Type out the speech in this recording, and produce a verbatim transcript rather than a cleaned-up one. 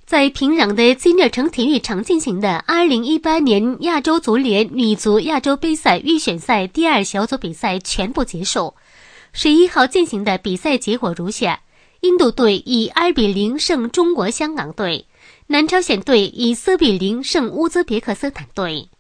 在平壤的金日成体育场进行的二零一八年亚洲足联女足亚洲杯赛预选赛第二小组比赛全部结束。十一号进行的比赛结果如下：印度队以二比零胜中国香港队，南朝鲜队以四比零胜乌兹别克斯坦队。